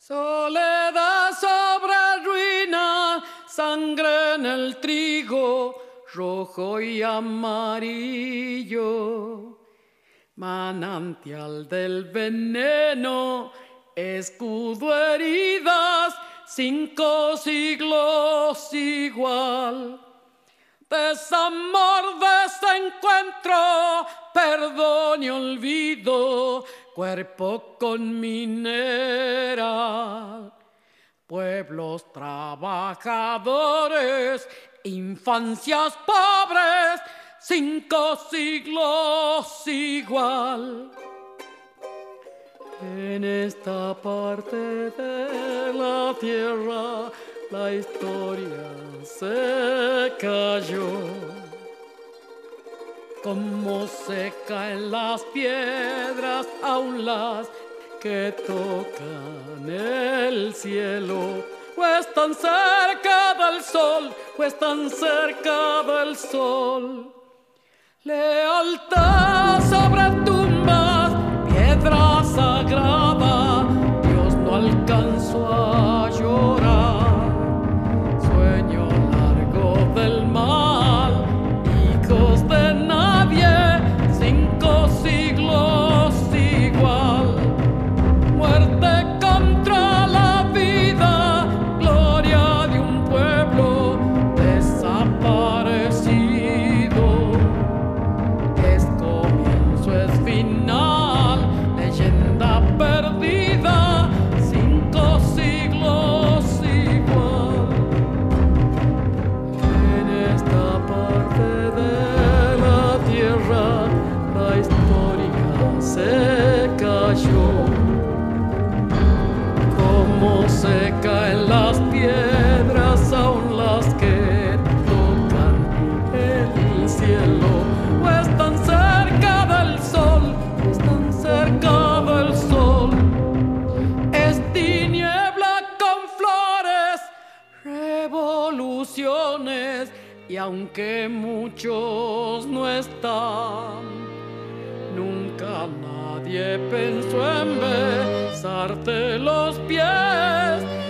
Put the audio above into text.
Soledad sobre ruina, sangre en el trigo, rojo y amarillo. Manantial del veneno, escudo heridas, 5 siglos igual. Desamor, desencuentro, perdón y olvido, cuerpo con mineral. Pueblos trabajadores, infancias pobres, 5 siglos igual. En esta parte de la tierra la historia se cayó. Como se caen las piedras, aún las que tocan el cielo, o están cerca del sol, o están cerca del sol. Lealtad sobre tumbas, piedra sagrada, Dios no alcanzó a llorar. Sueño largo del mal, hijos de nadie, 5 siglos igual. Muerte contra la vida, gloria de un pueblo desaparecido. Es comienzo, es final, leyenda perdida, 5 siglos igual. En esta parte de la tierra la historia se cayó. Como se caen las piedras, aún las que tocan el cielo, o están cerca del sol, o están cerca del sol. Es tiniebla con flores, revoluciones, y aunque muchos no están, nunca nadie pensó en besarte los pies.